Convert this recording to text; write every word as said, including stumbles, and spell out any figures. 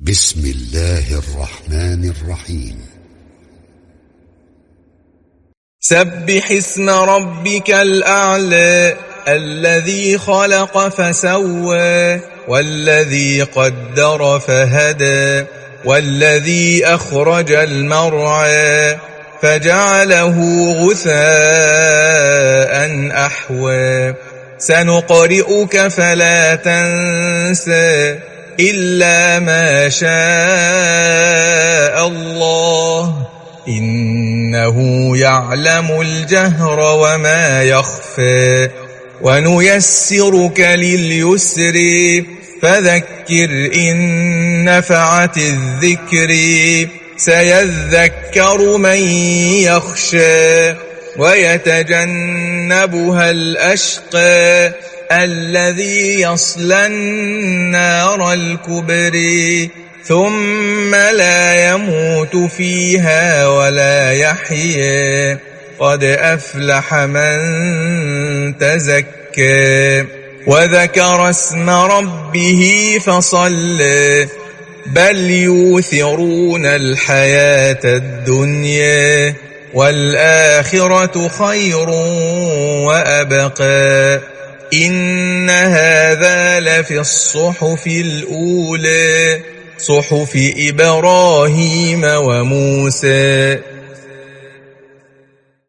بسم الله الرحمن الرحيم. سبح اسم ربك الأعلى الذي خلق فسوى والذي قدر فهدى والذي أخرج المرعى فجعله غثاء أحوى سنقرئك فلا تنسى إلا ما شاء الله إنه يعلم الجهر وما يخفى ونيسرك لليسر فذكر إن نفعت الذكر سيذكر من يخشى ويتجنبها الأشقى الذي يصلى النار الكبرى ثم لا يموت فيها ولا يحيى قد أفلح من تزكى وذكر اسم ربه فصلى بل يؤثرون الحياة الدنيا والآخرة خير وأبقى إن هذا لفي الصحف الأولى صحف إبراهيم وموسى